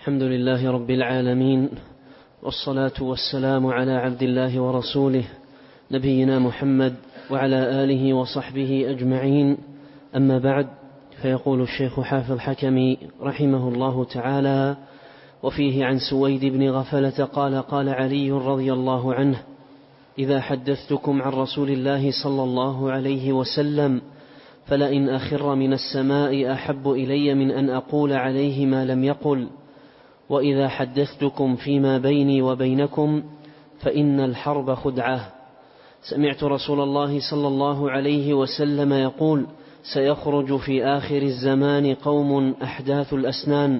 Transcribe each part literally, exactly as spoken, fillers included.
الحمد لله رب العالمين، والصلاة والسلام على عبد الله ورسوله نبينا محمد وعلى آله وصحبه أجمعين. أما بعد، فيقول الشيخ حافظ حكمي رحمه الله تعالى: وفيه عن سويد بن غفلة قال: قال علي رضي الله عنه: إذا حدثتكم عن رسول الله صلى الله عليه وسلم فلئن أخر من السماء أحب إلي من أن أقول عليه ما لم يقل، وإذا حدثتكم فيما بيني وبينكم فإن الحرب خدعة. سمعت رسول الله صلى الله عليه وسلم يقول: سيخرج في آخر الزمان قوم أحداث الأسنان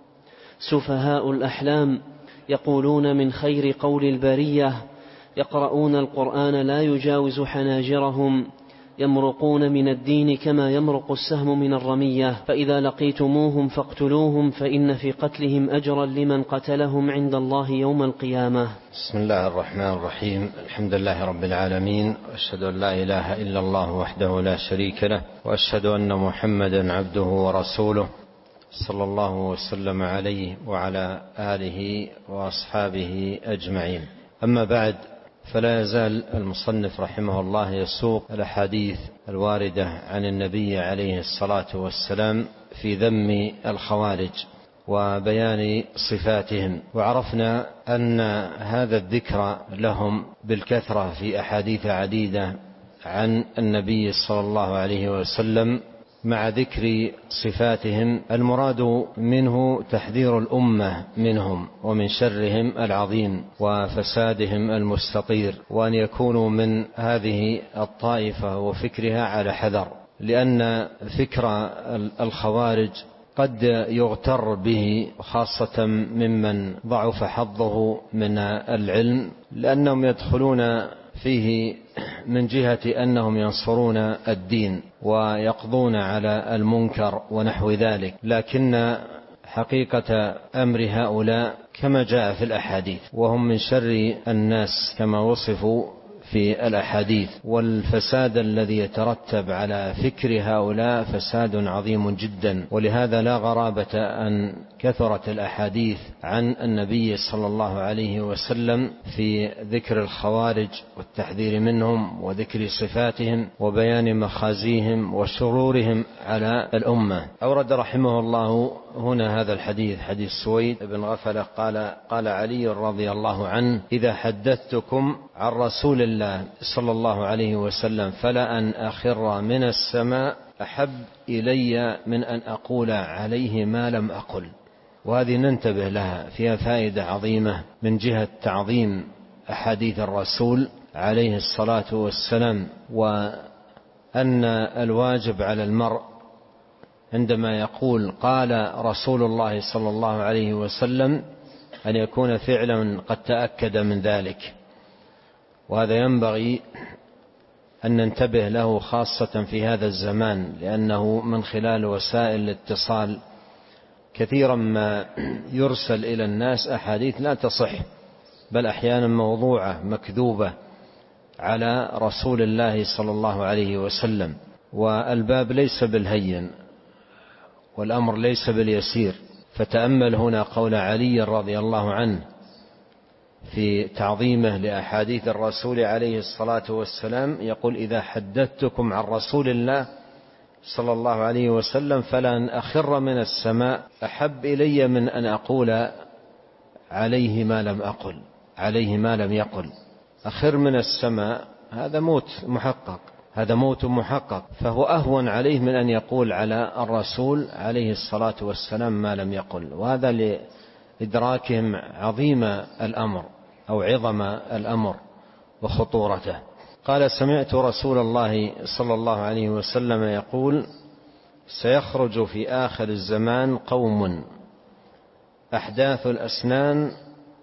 سفهاء الأحلام، يقولون من خير قول البرية، يقرؤون القرآن لا يجاوز حناجرهم، يمرقون من الدين كما يمرق السهم من الرمية، فإذا لقيتموهم فاقتلوهم، فإن في قتلهم أجرا لمن قتلهم عند الله يوم القيامة. بسم الله الرحمن الرحيم. الحمد لله رب العالمين، وأشهد أن لا إله إلا الله وحده لا شريك له، وأشهد أن محمدا عبده ورسوله صلى الله وسلم عليه وعلى آله وأصحابه أجمعين. أما بعد، فلا يزال المصنف رحمه الله يسوق الأحاديث الواردة عن النبي عليه الصلاة والسلام في ذم الخوارج وبيان صفاتهم، وعرفنا أن هذا الذكر لهم بالكثرة في أحاديث عديدة عن النبي صلى الله عليه وسلم مع ذكر صفاتهم المراد منه تحذير الأمة منهم ومن شرهم العظيم وفسادهم المستطير، وأن يكونوا من هذه الطائفة وفكرها على حذر، لأن فكر الخوارج قد يغتر به، خاصة ممن ضعف حظه من العلم، لأنهم يدخلون فيه من جهة أنهم ينصرون الدين ويقضون على المنكر ونحو ذلك، لكن حقيقة أمر هؤلاء كما جاء في الأحاديث، وهم من شر الناس كما وصفوا في الأحاديث، والفساد الذي يترتب على فكر هؤلاء فساد عظيم جدا. ولهذا لا غرابة أن كثرت الأحاديث عن النبي صلى الله عليه وسلم في ذكر الخوارج والتحذير منهم وذكر صفاتهم وبيان مخازيهم وشرورهم على الأمة. أورد رحمه الله هنا هذا الحديث، حديث سويد بن غفلة قال: قال علي رضي الله عنه: إذا حدثتكم عن رسول الله صلى الله عليه وسلم فلا أن أخر من السماء أحب إلي من أن أقول عليه ما لم أقل. وهذه ننتبه لها، فيها فائدة عظيمة من جهة تعظيم أحاديث الرسول عليه الصلاة والسلام، وأن الواجب على المرء عندما يقول قال رسول الله صلى الله عليه وسلم أن يكون فعلا قد تأكد من ذلك، وهذا ينبغي أن ننتبه له خاصة في هذا الزمان، لأنه من خلال وسائل الاتصال كثيرا ما يرسل إلى الناس أحاديث لا تصح، بل أحيانا موضوعة مكذوبة على رسول الله صلى الله عليه وسلم. والباب ليس بالهين والأمر ليس باليسير، فتأمل هنا قول علي رضي الله عنه في تعظيمه لأحاديث الرسول عليه الصلاة والسلام، يقول: إذا حدثتكم عن رسول الله صلى الله عليه وسلم فلا أن أخر من السماء أحب إلي من أن أقول عليه ما لم أقل عليه ما لم يقل. أخر من السماء هذا موت محقق، هذا موت محقق، فهو أهون عليه من أن يقول على الرسول عليه الصلاة والسلام ما لم يقل. وهذا لإدراكهم عظيم الأمر أو عظم الأمر وخطورته. قال: سمعت رسول الله صلى الله عليه وسلم يقول: سيخرج في آخر الزمان قوم أحداث الأسنان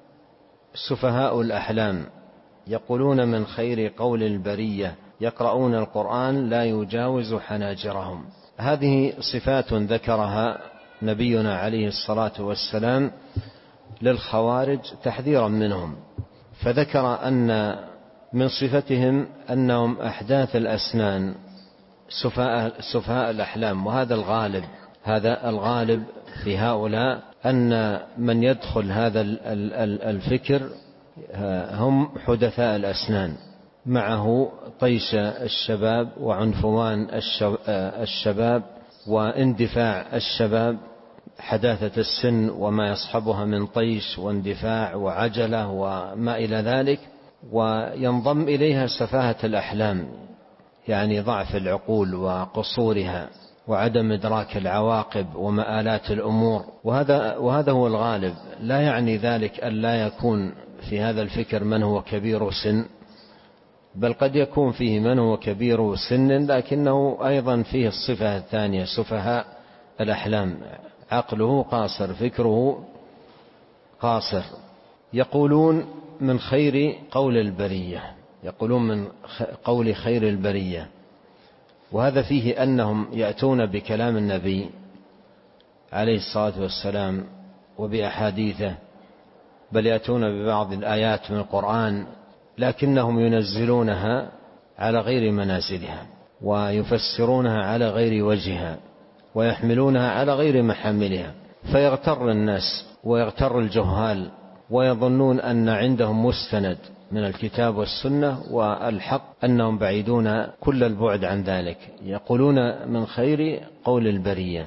سفهاء الأحلام، يقولون من خير قول البرية، يقرؤون القرآن لا يجاوز حناجرهم. هذه صفات ذكرها نبينا عليه الصلاة والسلام للخوارج تحذيرا منهم، فذكر أن من صفتهم أنهم أحداث الأسنان سفهاء الأحلام، وهذا الغالب هذا الغالب في في هؤلاء أن من يدخل هذا الفكر هم حدثاء الأسنان، معه طيش الشباب وعنفوان الشباب واندفاع الشباب، حداثة السن وما يصحبها من طيش واندفاع وعجلة وما إلى ذلك، وينضم إليها سفاهة الأحلام، يعني ضعف العقول وقصورها وعدم إدراك العواقب ومآلات الأمور، وهذا, وهذا هو الغالب. لا يعني ذلك أن لا يكون في هذا الفكر من هو كبير سن، بل قد يكون فيه من هو كبير سن لكنه أيضا فيه الصفة الثانية، سفهاء الأحلام، عقله قاصر، فكره قاصر. يقولون من خير قول البرية، يقولون من قول خير البرية، وهذا فيه أنهم يأتون بكلام النبي عليه الصلاة والسلام وبأحاديثه، بل يأتون ببعض الآيات من القرآن، لكنهم ينزلونها على غير منازلها ويفسرونها على غير وجهها ويحملونها على غير محاملها، فيغتر الناس ويغتر الجهال ويظنون أن عندهم مستند من الكتاب والسنة، والحق أنهم بعيدون كل البعد عن ذلك. يقولون من خير قول البرية.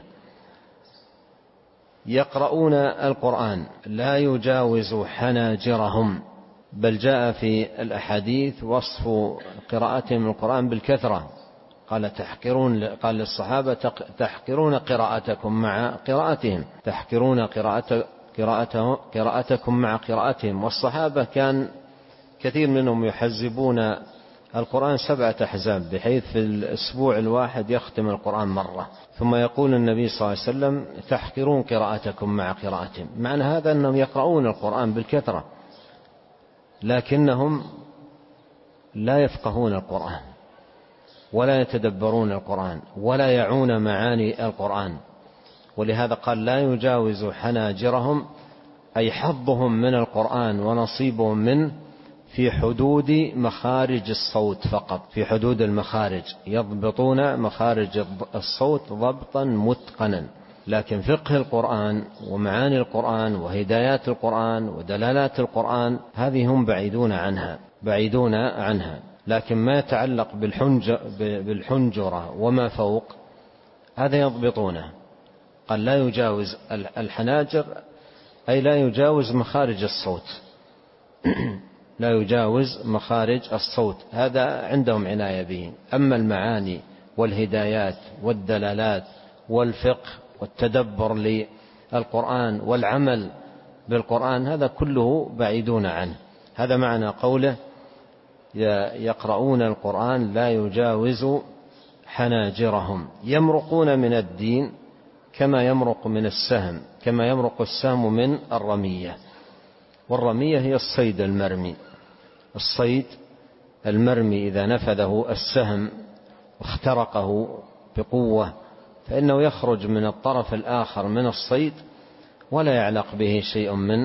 يقرؤون القرآن لا يجاوز حناجرهم، بل جاء في الأحاديث وصف قراءتهم القرآن بالكثرة، قال تحقرون، قال للصحابة تحقرون قراءتكم مع قراءتهم، تحقرون قراءة قراءته قراءتكم مع قراءتهم. والصحابة كان كثير منهم يحزبون القرآن سبعة أحزاب، بحيث في الأسبوع الواحد يختم القرآن مرة، ثم يقول النبي صلى الله عليه وسلم تحقرون قراءتكم مع قراءتهم. معنى هذا أنهم يقرؤون القرآن بالكثرة لكنهم لا يفقهون القرآن ولا يتدبرون القرآن ولا يعون معاني القرآن، ولهذا قال لا يجاوز حناجرهم، أي حظهم من القرآن ونصيبهم منه في حدود مخارج الصوت فقط، في حدود المخارج، يضبطون مخارج الصوت ضبطا متقنا، لكن فقه القرآن ومعاني القرآن وهدايات القرآن ودلالات القرآن هذه هم بعيدون عنها بعيدون عنها لكن ما يتعلق بالحنجرة وما فوق هذا يضبطونه. قال لا يجاوز الحناجر أي لا يجاوز مخارج الصوت لا يجاوز مخارج الصوت، هذا عندهم عناية به. أما المعاني والهدايات والدلالات والفقه والتدبر للقرآن والعمل بالقرآن هذا كله بعيدون عنه. هذا معنى قوله يقرؤون القرآن لا يجاوز حناجرهم. يمرقون من الدين كما يمرق من السهم، كما يمرق السهم من الرمية، والرمية هي الصيد المرمي. الصيد المرمي إذا نفذه السهم واخترقه بقوة فإنه يخرج من الطرف الآخر من الصيد ولا يعلق به شيء من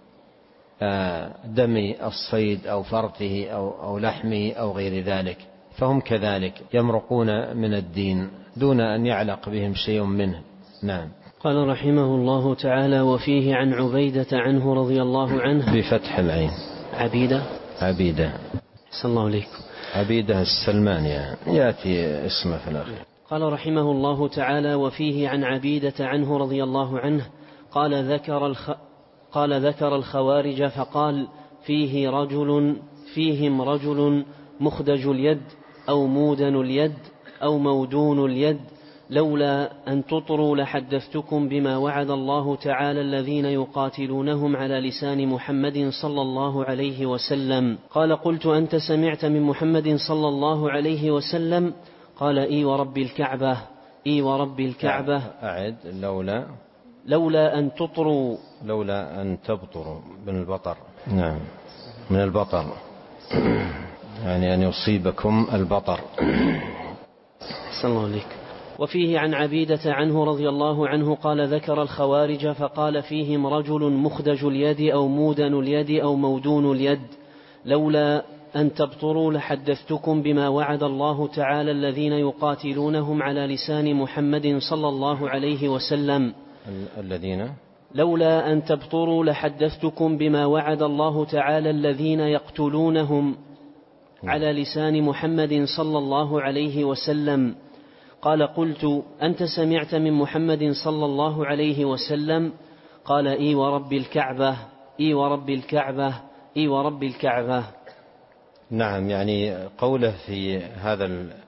دم الصيد أو فرثه أو لحمه أو غير ذلك، فهم كذلك يمرقون من الدين دون أن يعلق بهم شيء منه. نعم. قال رحمه الله تعالى وفيه عن عبيدة عنه رضي الله عنه بفتح العين. عبيدة عبيدة صلى الله عليكم. عبيدة السلمانية يأتي اسمه في الآخر. قال رحمه الله تعالى وفيه عن عبيدة عنه رضي الله عنه قال ذكر الخ... قال ذكر الخوارج فقال فيه رجل فيهم رجل مخدج اليد أو مودن اليد أو مودون اليد لولا أن تطروا لحدثتكم بما وعد الله تعالى الذين يقاتلونهم على لسان محمد صلى الله عليه وسلم. قال قلت أنت سمعت من محمد صلى الله عليه وسلم؟ قال إي ورب الكعبة إي ورب الكعبة. أعد. لولا لولا أن تطروا لولا أن تبطروا من البطر. نعم من البطر يعني أن يصيبكم البطر. صلى الله عليك. وفيه عن عبيدة عنه رضي الله عنه قال ذكر الخوارج فقال فيهم رجل مخدج اليد أو مودن اليد أو مودون اليد لولا أن تبطروا لحدثتكم بما وعد الله تعالى الذين يقاتلونهم على لسان محمد صلى الله عليه وسلم. الذين لولا أن تبطروا لحدثتكم بما وعد الله تعالى الذين يقتلونهم على لسان محمد صلى الله عليه وسلم. قال قلت أنت سمعت من محمد صلى الله عليه وسلم؟ قال إي ورب الكعبة إي ورب الكعبة إي ورب الكعبة. نعم، يعني قوله في هذا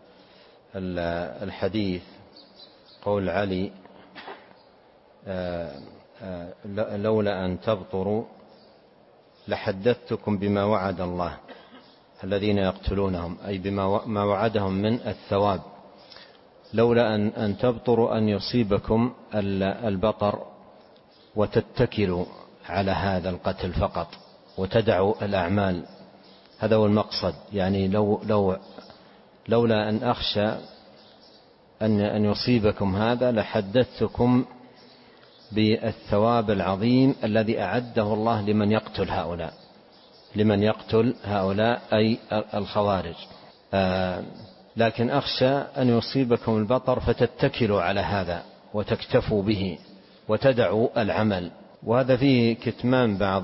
الحديث قول علي لولا أن تبطروا لحدثتكم بما وعد الله الذين يقتلونهم، أي بما وعدهم من الثواب. لولا أن, أن تبطروا أن يصيبكم البطر وتتكلوا على هذا القتل فقط وتدعوا الأعمال، هذا هو المقصد. يعني لو لو لولا أن أخشى أن أن يصيبكم هذا لحدثتكم بالثواب العظيم الذي أعده الله لمن يقتل هؤلاء لمن يقتل هؤلاء أي الخوارج. آه لكن أخشى أن يصيبكم البطر فتتكلوا على هذا وتكتفوا به وتدعوا العمل، وهذا فيه كتمان بعض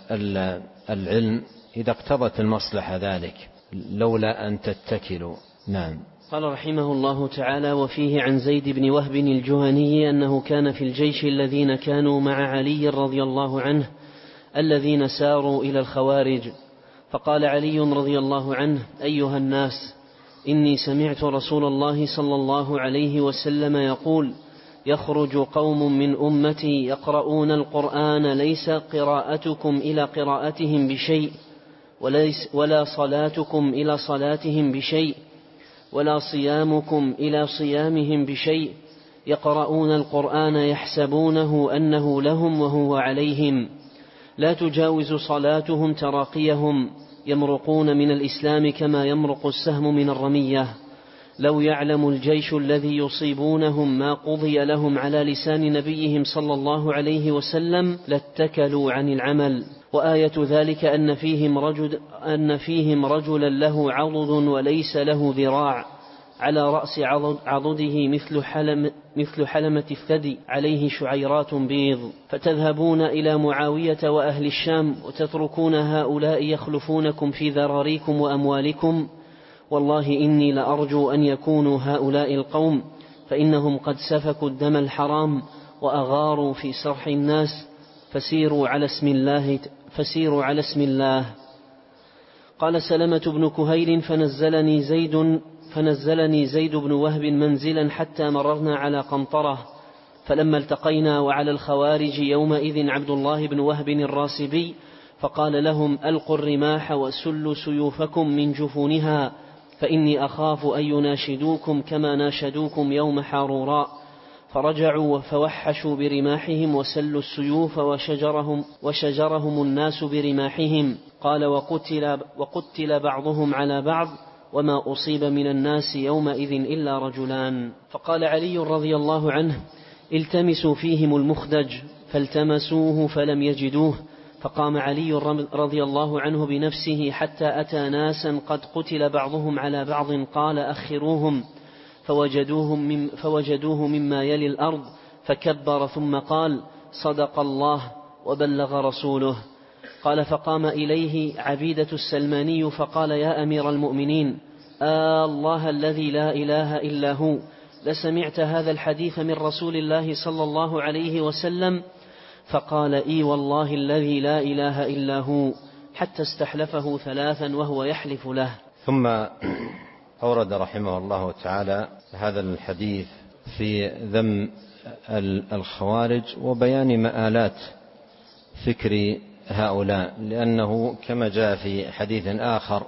العلم إذا اقتضت المصلحة ذلك، لولا أن تتكلوا. نعم. قال رحمه الله تعالى: وفيه عن زيد بن وهب الجهني أنه كان في الجيش الذين كانوا مع علي رضي الله عنه الذين ساروا إلى الخوارج، فقال علي رضي الله عنه: أيها الناس، إني سمعت رسول الله صلى الله عليه وسلم يقول: يخرج قوم من أمتي يقرؤون القرآن ليس قراءتكم إلى قراءتهم بشيء، وليس ولا صلاتكم إلى صلاتهم بشيء، ولا صيامكم إلى صيامهم بشيء، يقرؤون القرآن يحسبونه أنه لهم وهو عليهم، لا تجاوز صلاتهم تراقيهم، يمرقون من الإسلام كما يمرق السهم من الرمية. لو يعلم الجيش الذي يصيبونهم ما قضي لهم على لسان نبيهم صلى الله عليه وسلم لاتكلوا عن العمل. وآية ذلك أن فيهم, رجل أن فيهم رجلا له عضد وليس له ذراع، على رأس عضده مثل, حلم مثل حلمة الثدي، عليه شعيرات بيض، فتذهبون إلى معاوية وأهل الشام وتتركون هؤلاء يخلفونكم في ذراريكم وأموالكم. والله إني لأرجو أن يكونوا هؤلاء القوم، فإنهم قد سفكوا الدم الحرام وأغاروا في سرح الناس، فسيروا على اسم الله فسيروا على اسم الله. قال سلمة بن كهيل: فنزلني زيد فنزلني زيد بن وهب منزلا حتى مررنا على قنطرة، فلما التقينا وعلى الخوارج يومئذ عبد الله بن وهب الراسبي، فقال لهم: ألقوا الرماح وسلوا سيوفكم من جفونها، فإني أخاف أن يناشدوكم كما ناشدوكم يوم حاروراء. فرجعوا فوحشوا برماحهم وسلوا السيوف وشجرهم, وشجرهم الناس برماحهم. قال: وقتل, وقتل بعضهم على بعض، وما أصيب من الناس يومئذ إلا رجلان. فقال علي رضي الله عنه: التمسوا فيهم المخدج، فالتمسوه فلم يجدوه، فقام علي رضي الله عنه بنفسه حتى أتى ناسا قد قتل بعضهم على بعض، قال: أخروهم، فوجدوهم مم فوجدوه مما يلي الأرض، فكبر ثم قال: صدق الله وبلغ رسوله. قال: فقام إليه عبيدة السلماني فقال: يا أمير المؤمنين، آه الله الذي لا إله إلا هو، لسمعت هذا الحديث من رسول الله صلى الله عليه وسلم؟ فقال: إي والله الذي لا إله إلا هو، حتى استحلفه ثلاثا وهو يحلف له. ثم أورد رحمه الله تعالى هذا الحديث في ذم الخوارج وبيان مآلات فكر هؤلاء، لأنه كما جاء في حديث آخر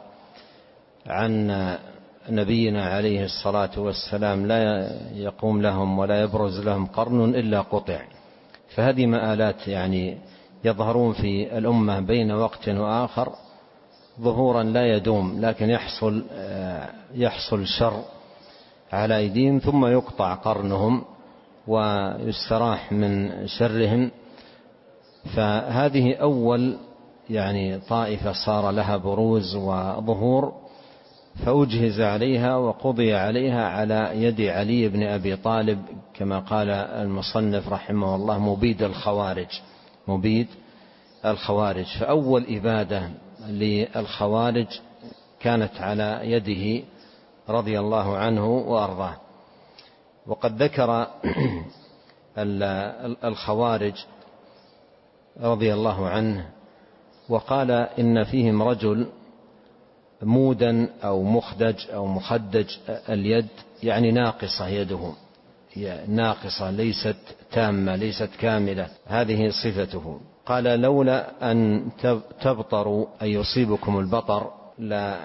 عن نبينا عليه الصلاة والسلام: لا يقوم لهم ولا يبرز لهم قرن إلا قطع. فهذه مآلات يعني يظهرون في الأمة بين وقت وآخر ظهورا لا يدوم، لكن يحصل يحصل شر على أيديهم ثم يقطع قرنهم ويستراح من شرهم. فهذه أول يعني طائفة صار لها بروز وظهور فأجهز عليها وقضي عليها على يد علي بن أبي طالب كما قال المصنف رحمه الله مبيد الخوارج مبيد الخوارج. فأول إبادة للخوارج كانت على يده رضي الله عنه وأرضاه. وقد ذكر الخوارج رضي الله عنه وقال إن فيهم رجل مودا أو مخدج أو مخدج اليد، يعني ناقصة يده، ناقصة ليست تامة ليست كاملة، هذه صفته. قال لولا أن تبطروا أن يصيبكم البطر لا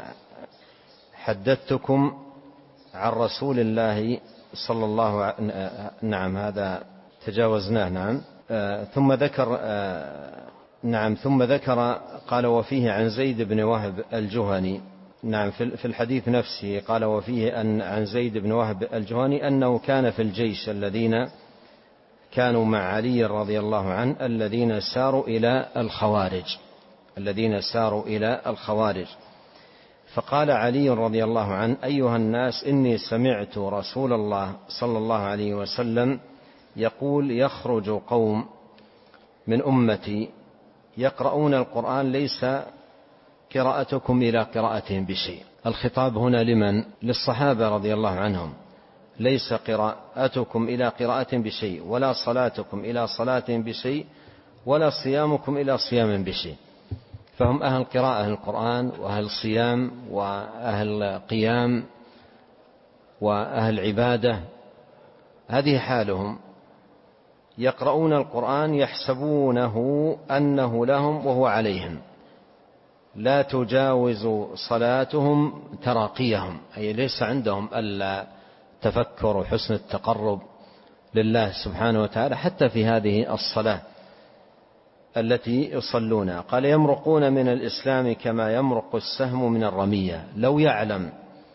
حدثتكم عن رسول الله صلى الله عليه وسلم. نعم هذا تجاوزناه. نعم آه ثم ذكر آه نعم ثم ذكر قال وفيه عن زيد بن وهب الجهني. نعم في الحديث نفسه قال وفيه أن عن زيد بن وهب الجهني أنه كان في الجيش الذين كانوا مع علي رضي الله عنه الذين ساروا إلى الخوارج الذين ساروا إلى الخوارج فقال علي رضي الله عنه أيها الناس إني سمعت رسول الله صلى الله عليه وسلم يقول يخرج قوم من أمتي يقرؤون القرآن ليس قراءتكم إلى قراءتهم بشيء. الخطاب هنا لمن؟ للصحابة رضي الله عنهم. ليس قراءتكم إلى قراءتهم بشيء ولا صلاتكم إلى صلاتهم بشيء ولا صيامكم إلى صيام بشيء. فهم أهل قراءة القرآن وأهل صيام وأهل قيام وأهل عبادة، هذه حالهم. يقرؤون القرآن يحسبونه أنه لهم وهو عليهم، لا تجاوز صلاتهم تراقيهم، أي ليس عندهم ألا تفكر وحسن التقرب لله سبحانه وتعالى حتى في هذه الصلاة التي يصلونها. قال يمرقون من الإسلام كما يمرق السهم من الرمية. لو يعلم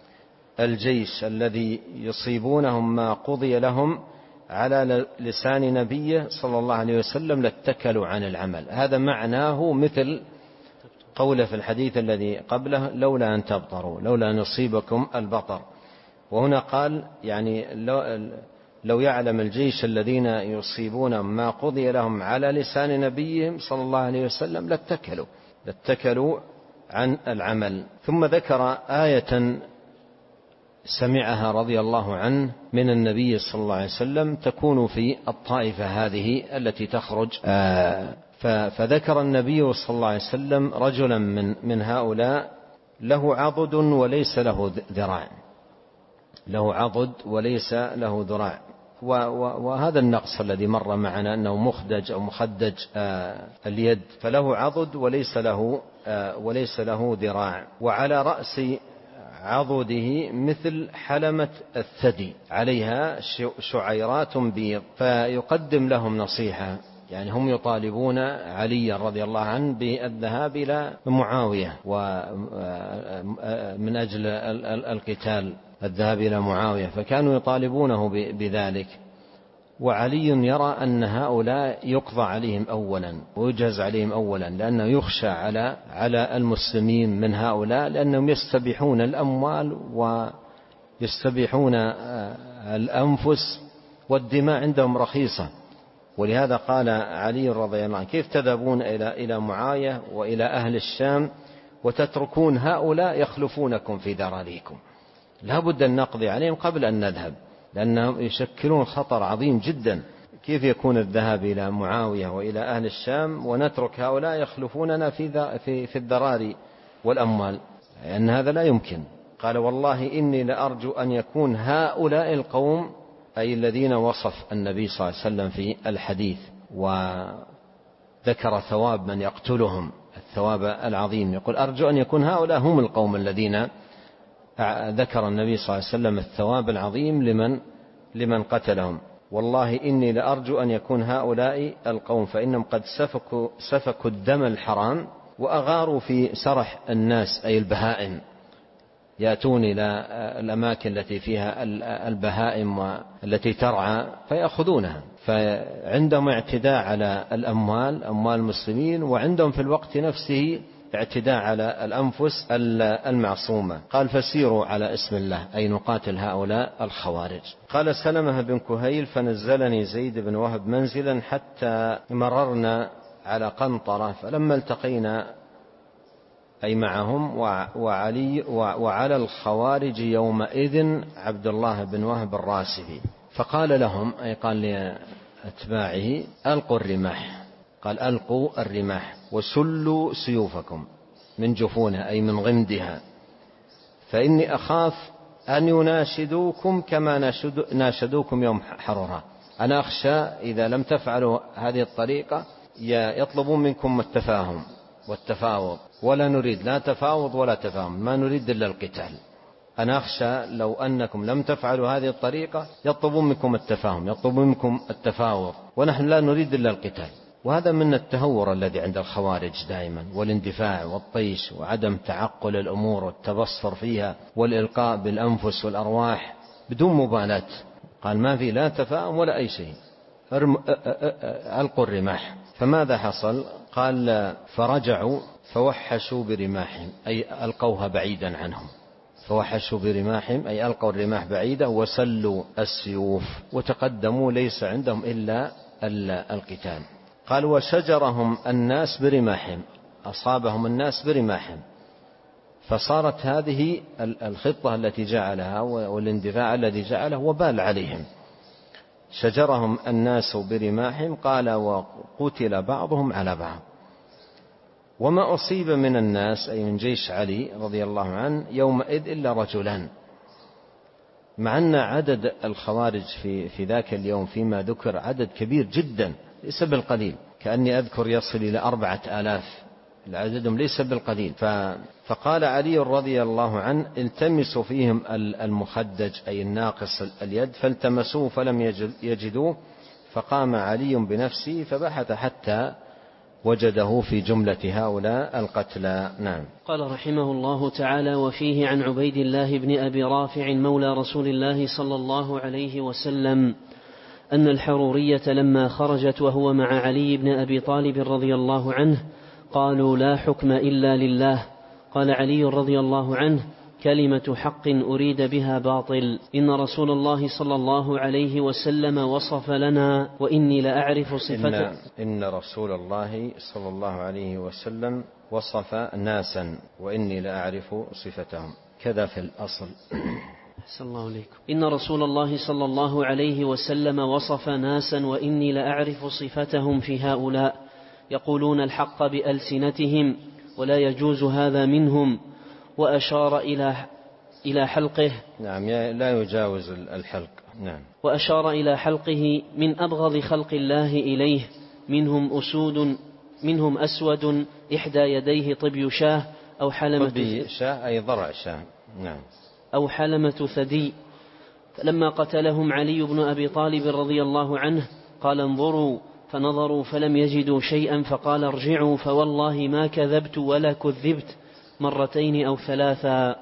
الجيش الذي يصيبونهم ما قضي لهم على لسان نبيه صلى الله عليه وسلم لاتكلوا عن العمل. هذا معناه مثل قوله في الحديث الذي قبله لولا أن تبطروا لولا أن يصيبكم البطر. وهنا قال يعني لو, لو يعلم الجيش الذين يصيبون ما قضي لهم على لسان نبيهم صلى الله عليه وسلم لاتكلوا لاتكلوا عن العمل. ثم ذكر آية سمعها رضي الله عنه من النبي صلى الله عليه وسلم تكون في الطائفة هذه التي تخرج. آه فذكر النبي صلى الله عليه وسلم رجلا من, من هؤلاء له عضد وليس له ذراع له عضد وليس له ذراع. وهذا النقص الذي مر معنا أنه مخدج أو مخدج آه اليد، فله عضد وليس له آه وليس ذراع ذراع. وعلى رأس عضده مثل حلمة الثدي عليها شعيرات بيض. فيقدم لهم نصيحة، يعني هم يطالبون علي رضي الله عنه بالذهاب إلى معاوية ومن أجل القتال الذهاب إلى معاوية، فكانوا يطالبونه بذلك. وعلي يرى أن هؤلاء يقضى عليهم أولا ويجهز عليهم أولا، لأنه يخشى على على المسلمين من هؤلاء، لأنهم يستبيحون الأموال ويستبيحون الأنفس والدماء عندهم رخيصة. ولهذا قال علي رضي الله عنه كيف تذهبون إلى إلى معاوية وإلى أهل الشام وتتركون هؤلاء يخلفونكم في ذراريكم؟ لا بد أن نقضي عليهم قبل أن نذهب، لأنهم يشكلون خطر عظيم جدا. كيف يكون الذهاب إلى معاوية وإلى أهل الشام ونترك هؤلاء يخلفوننا في في في الذراري والأموال؟ لأن هذا لا يمكن. قال والله إني لأرجو أن يكون هؤلاء القوم، أي الذين وصف النبي صلى الله عليه وسلم في الحديث وذكر ثواب من يقتلهم الثواب العظيم، يقول أرجو أن يكون هؤلاء هم القوم الذين ذكر النبي صلى الله عليه وسلم الثواب العظيم لمن لمن قتلهم. والله إني لأرجو أن يكون هؤلاء القوم فإنهم قد سفكوا سفكوا الدم الحرام وأغاروا في سرح الناس، أي البهائم، يأتون إلى الأماكن التي فيها البهائم والتي ترعى فيأخذونها. فعندهم اعتداء على الأموال أموال المسلمين، وعندهم في الوقت نفسه اعتداء على الأنفس المعصومة. قال فسيروا على اسم الله، أي نقاتل هؤلاء الخوارج. قال سلمة بن كهيل فنزلني زيد بن وهب منزلا حتى مررنا على قنطرة، فلما التقينا أي معهم وعلي وعلى الخوارج يومئذ عبد الله بن وهب الراسبي، فقال لهم أي قال لأتباعه ألقوا الرماح، قال ألقوا الرماح وسلوا سيوفكم من جفونها أي من غمدها، فإني أخاف أن يناشدوكم كما ناشدوكم يوم حررها. أنا أخشى إذا لم تفعلوا هذه الطريقة يطلبون منكم التفاهم والتفاوض، ولا نريد لا تفاوض ولا تفاهم، ما نريد إلا القتال. أنا أخشى لو أنكم لم تفعلوا هذه الطريقة يطلبون منكم التفاهم، يطلبون منكم التفاوض، ونحن لا نريد إلا القتال. وهذا من التهور الذي عند الخوارج دائما، والاندفاع والطيش وعدم تعقل الأمور والتبصر فيها والإلقاء بالأنفس والأرواح بدون مبالاة. قال ما في لا تفاهم ولا أي شيء، ألقوا الرماح. فماذا حصل؟ قال فرجعوا فوحشوا برماحهم أي ألقوها بعيدا عنهم، فوحشوا برماحهم أي ألقوا الرماح بعيدة وسلوا السيوف وتقدموا ليس عندهم إلا القتال. قال وشجرهم الناس برماحهم، أصابهم الناس برماحهم، فصارت هذه الخطة التي جعلها والاندفاع الذي جعله وبال عليهم. شجرهم الناس برماحهم قال وقتل بعضهم على بعض. وما أصيب من الناس أي من جيش علي رضي الله عنه يومئذ إلا رجلان، مع أن عدد الخوارج في, في ذاك اليوم فيما ذكر عدد كبير جدا ليس بالقليل، كأني أذكر يصل إلى أربعة آلاف، عددهم ليس بالقليل. فقال علي رضي الله عنه التمسوا فيهم المخدج أي الناقص اليد، فالتمسوه فلم يجدوه، فقام علي بنفسه فبحث حتى وجده في جملة هؤلاء القتلى. نعم. قال رحمه الله تعالى وفيه عن عبيد الله بن أبي رافع مولى رسول الله صلى الله عليه وسلم أن الحرورية لما خرجت وهو مع علي بن أبي طالب رضي الله عنه قالوا لا حكم إلا لله. قال علي رضي الله عنه كلمة حق أريد بها باطل، إن رسول الله صلى الله عليه وسلم وصف لنا وإني لأعرف صفته. إن, إن رسول الله صلى الله عليه وسلم وصف ناسا وإني لأعرف صفتهم، كذا في الأصل. أحسن الله عليكم. إن رسول الله صلى الله عليه وسلم وصف ناسا وإني لأعرف صفتهم في هؤلاء يقولون الحق بألسنتهم ولا يجوز هذا منهم، وأشار إلى إلى حلقه. نعم لا يجاوز الحلق. نعم. وأشار إلى حلقه من أبغض خلق الله إليه، منهم أسود منهم أسود إحدى يديه طبي شاه أو حلمة طبي شاه أي ضرع شاه. نعم. أو حلمة ثدي. فلما قتلهم علي بن أبي طالب رضي الله عنه قال انظروا، فنظروا فلم يجدوا شيئا، فقال ارجعوا فوالله ما كذبت ولا كذبت مرتين أو ثلاثا.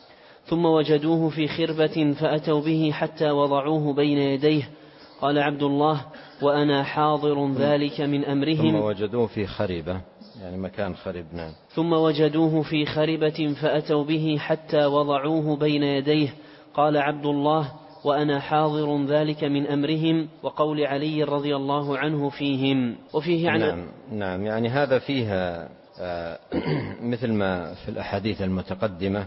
ثم وجدوه في خربة فأتوا به حتى وضعوه بين يديه. قال عبد الله وأنا حاضر ذلك من أمرهم. ثم وجدوه في خربة يعني مكان خرب. نعم. ثم وجدوه في خربة فأتوا به حتى وضعوه بين يديه. قال عبد الله وأنا حاضر ذلك من أمرهم، وقول علي رضي الله عنه فيهم. وفيه عن نعم. نعم يعني هذا فيها مثل ما في الأحاديث المتقدمة،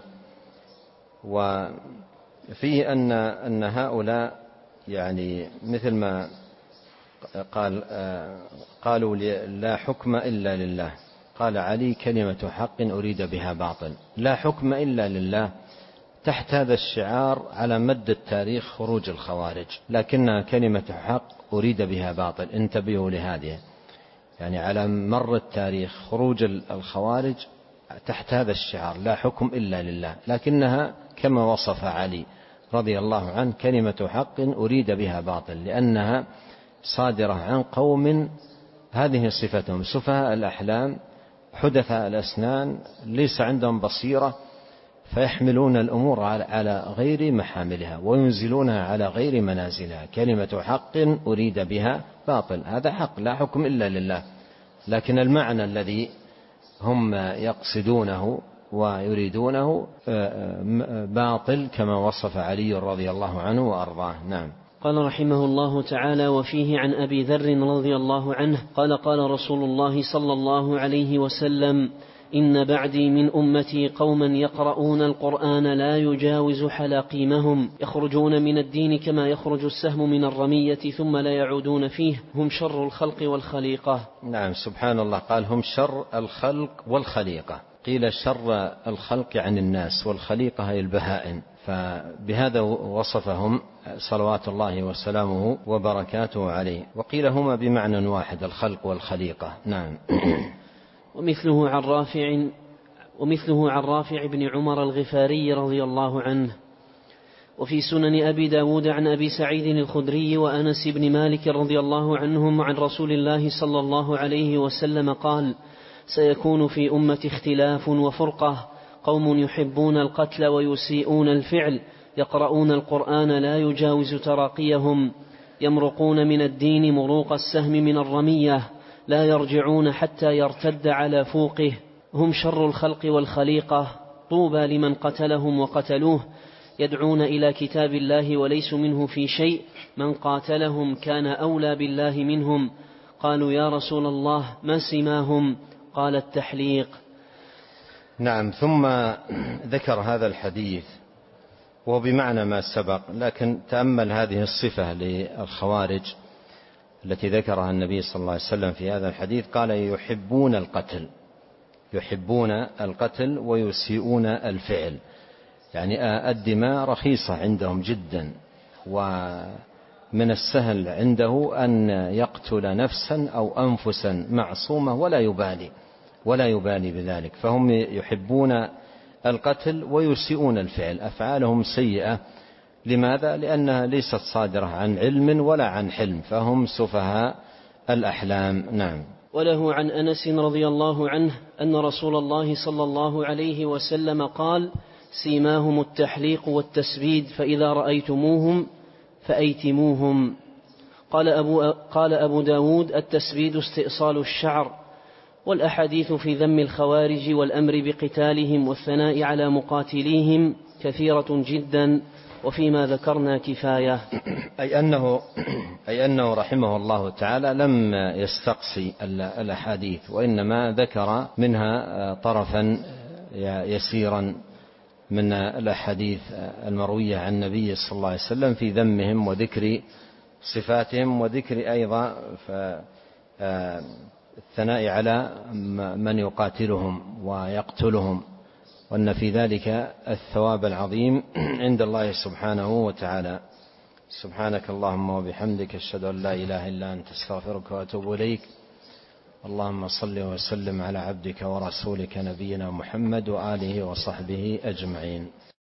وفيه أن أن هؤلاء يعني مثل ما قال قالوا لا حكم إلا لله. قال علي كلمة حق أريد بها باطل، لا حكم إلا لله. تحت هذا الشعار على مد التاريخ خروج الخوارج، لكنها كلمة حق أريد بها باطل. انتبهوا لهذه، يعني على مر التاريخ خروج الخوارج تحت هذا الشعار لا حكم إلا لله، لكنها كما وصف علي رضي الله عنه كلمة حق أريد بها باطل، لأنها صادرة عن قوم هذه صفتهم سفهاء الأحلام حدثاء الأسنان ليس عندهم بصيرة، فيحملون الأمور على غير محاملها وينزلونها على غير منازلها. كلمة حق أريد بها باطل، هذا حق لا حكم إلا لله، لكن المعنى الذي هم يقصدونه ويريدونه باطل كما وصف علي رضي الله عنه وأرضاه. نعم. قال رحمه الله تعالى: وفيه عن أبي ذر رضي الله عنه قال: قال رسول الله صلى الله عليه وسلم: إن بعدي من أمتي قوما يقرؤون القرآن لا يجاوز حلاقيمهم، يخرجون من الدين كما يخرج السهم من الرمية ثم لا يعودون فيه، هم شر الخلق والخليقة. نعم، سبحان الله، قال هم شر الخلق والخليقة. قيل شر الخلق عن الناس، والخليقة هي البهائم، فبهذا وصفهم صلوات الله وسلامه وبركاته عليه. وقيل هما بمعنى واحد، الخلق والخليقة. نعم. ومثله عن رافع ومثله عن رافع بن عمر الغفاري رضي الله عنه. وفي سنن أبي داود عن أبي سعيد الخدري وأنس بن مالك رضي الله عنهم عن رسول الله صلى الله عليه وسلم قال: سيكون في أمة اختلاف وفرقة، قوم يحبون القتل ويسيئون الفعل، يقرؤون القرآن لا يجاوز تراقيهم، يمرقون من الدين مروق السهم من الرمية، لا يرجعون حتى يرتد على فوقه، هم شر الخلق والخليقة، طوبى لمن قتلهم وقتلوه، يدعون إلى كتاب الله وليسوا منه في شيء، من قاتلهم كان أولى بالله منهم. قالوا: يا رسول الله ما سماهم؟ قال: التحليق. نعم. ثم ذكر هذا الحديث وهو بمعنى ما سبق، لكن تأمل هذه الصفة للخوارج التي ذكرها النبي صلى الله عليه وسلم في هذا الحديث. قال: يحبون القتل يحبون القتل ويسيئون الفعل، يعني الدماء رخيصة عندهم جدا، ومن السهل عنده أن يقتل نفسا أو أنفسا معصومة ولا يبالي ولا يبالي بذلك. فهم يحبون القتل ويسيئون الفعل، أفعالهم سيئة. لماذا؟ لأنها ليست صادرة عن علم ولا عن حلم، فهم سفهاء الأحلام. نعم. وله عن أنس رضي الله عنه أن رسول الله صلى الله عليه وسلم قال: سيماهم التحليق والتسبيد، فإذا رأيتموهم فأيتموهم. قال أبو, قال أبو داود: التسبيد استئصال الشعر. والأحاديث في ذم الخوارج والأمر بقتالهم والثناء على مقاتليهم كثيرة جدا، وفيما ذكرنا كفاية. أي أنه, أي أنه رحمه الله تعالى لم يستقصي الأحاديث، وإنما ذكر منها طرفا يسيرا من الأحاديث المروية عن النبي صلى الله عليه وسلم في ذمهم وذكر صفاتهم، وذكر أيضا الثناء على من يقاتلهم ويقتلهم، وأن في ذلك الثواب العظيم عند الله سبحانه وتعالى. سبحانك اللهم وبحمدك، أشهد أن لا إله إلا أنت، استغفرك وأتوب إليك. اللهم صل وسلم على عبدك ورسولك نبينا محمد وآله وصحبه أجمعين.